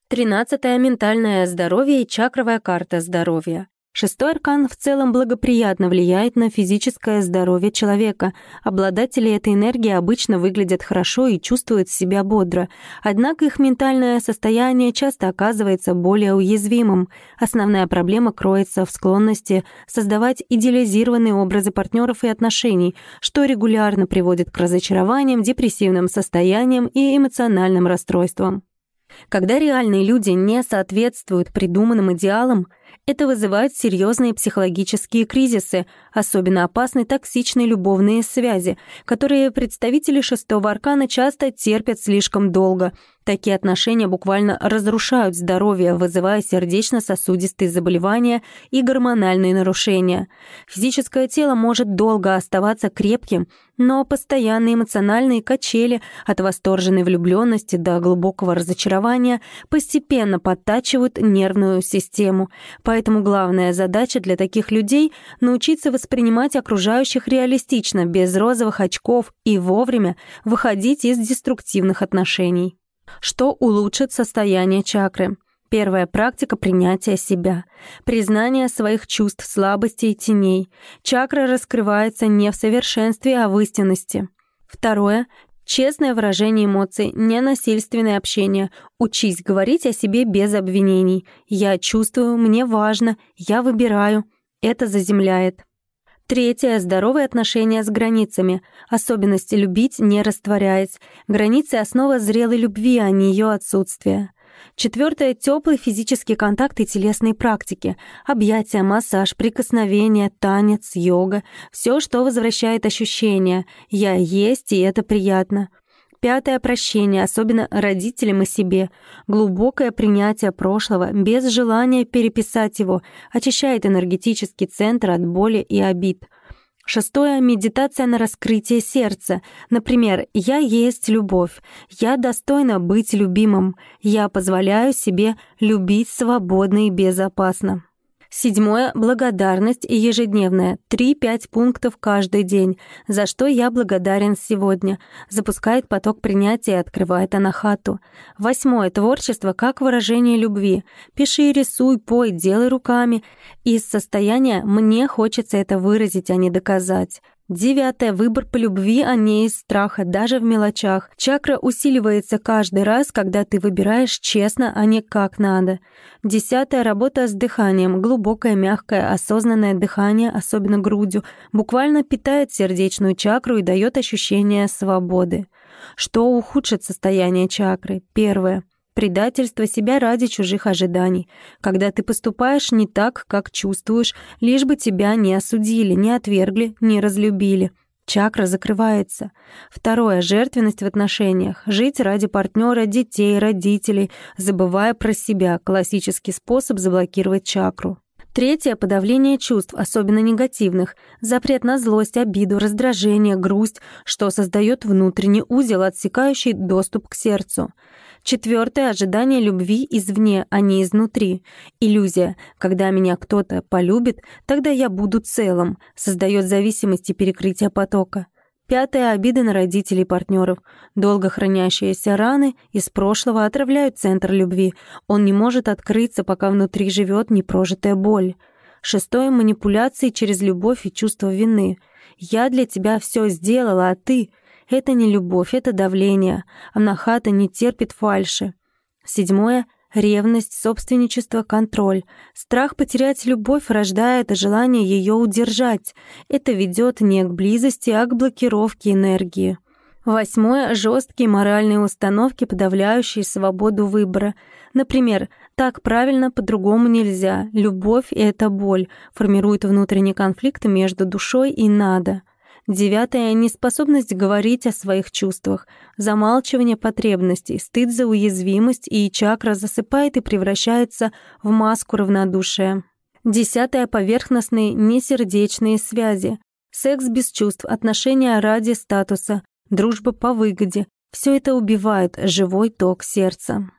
13-е — ментальное здоровье и чакровая карта здоровья. 6-й аркан в целом благоприятно влияет на физическое здоровье человека. Обладатели этой энергии обычно выглядят хорошо и чувствуют себя бодро. Однако их ментальное состояние часто оказывается более уязвимым. Основная проблема кроется в склонности создавать идеализированные образы партнеров и отношений, что регулярно приводит к разочарованиям, депрессивным состояниям и эмоциональным расстройствам. Когда реальные люди не соответствуют придуманным идеалам, это вызывает серьезные психологические кризисы, особенно опасны токсичные любовные связи, которые представители 6-го аркана часто терпят слишком долго. Такие отношения буквально разрушают здоровье, вызывая сердечно-сосудистые заболевания и гормональные нарушения. Физическое тело может долго оставаться крепким, но постоянные эмоциональные качели от восторженной влюбленности до глубокого разочарования постепенно подтачивают нервную систему. Поэтому главная задача для таких людей — научиться воспринимать окружающих реалистично, без розовых очков и вовремя выходить из деструктивных отношений. Что улучшит состояние чакры? Первая практика — принятия себя. Признание своих чувств, слабостей и теней. Чакра раскрывается не в совершенстве, а в истинности. Второе — честное выражение эмоций, ненасильственное общение. Учись говорить о себе без обвинений. «Я чувствую», «мне важно», «я выбираю». Это заземляет. Третье — здоровые отношения с границами. Особенность любить, не растворяясь. Границы — основа зрелой любви, а не ее отсутствие. Четвертое — теплый физический контакт и телесные практики. Объятия, массаж, прикосновения, танец, йога. Все, что возвращает ощущения. «Я есть, и это приятно». Пятое — прощение, особенно родителям и себе. Глубокое принятие прошлого, без желания переписать его, очищает энергетический центр от боли и обид. Шестое — медитация на раскрытие сердца. Например, «Я есть любовь», «Я достойна быть любимым», «Я позволяю себе любить свободно и безопасно». Седьмое — благодарность и ежедневная. 3-5 пунктов каждый день. За что я благодарен сегодня. Запускает поток принятия и открывает анахату. Восьмое — творчество как выражение любви. Пиши, рисуй, пой, делай руками. Из состояния «мне хочется это выразить, а не доказать». Девятое — выбор по любви, а не из страха, даже в мелочах. Чакра усиливается каждый раз, когда ты выбираешь честно, а не как надо. Десятое — работа с дыханием. Глубокое, мягкое, осознанное дыхание, особенно грудью, буквально питает сердечную чакру и дает ощущение свободы. Что ухудшит состояние чакры? Первое — предательство себя ради чужих ожиданий. Когда ты поступаешь не так, как чувствуешь, лишь бы тебя не осудили, не отвергли, не разлюбили. Чакра закрывается. Второе — жертвенность в отношениях. Жить ради партнера, детей, родителей, забывая про себя. Классический способ заблокировать чакру. Третье — подавление чувств, особенно негативных. Запрет на злость, обиду, раздражение, грусть, что создает внутренний узел, отсекающий доступ к сердцу. Четвертое — ожидание любви извне, а не изнутри. Иллюзия. Когда меня кто-то полюбит, тогда я буду целым. Создает зависимость и перекрытие потока. Пятое — обиды на родителей и партнеров. Долго хранящиеся раны из прошлого отравляют центр любви. Он не может открыться, пока внутри живет непрожитая боль. Шестое — манипуляции через любовь и чувство вины. «Я для тебя все сделала, а ты...» Это не любовь, это давление. Анахата не терпит фальши. Седьмое — ревность, собственничество, контроль. Страх потерять любовь рождает желание ее удержать. Это ведет не к близости, а к блокировке энергии. Восьмое — жесткие моральные установки, подавляющие свободу выбора. Например, «так правильно, по-другому нельзя», «любовь — это боль», формирует внутренний конфликт между душой и «надо». Девятое — неспособность говорить о своих чувствах, замалчивание потребностей, стыд за уязвимость, и чакра засыпает и превращается в маску равнодушия. Десятое — поверхностные, несердечные связи, секс без чувств, отношения ради статуса, дружба по выгоде. Все это убивает живой ток сердца.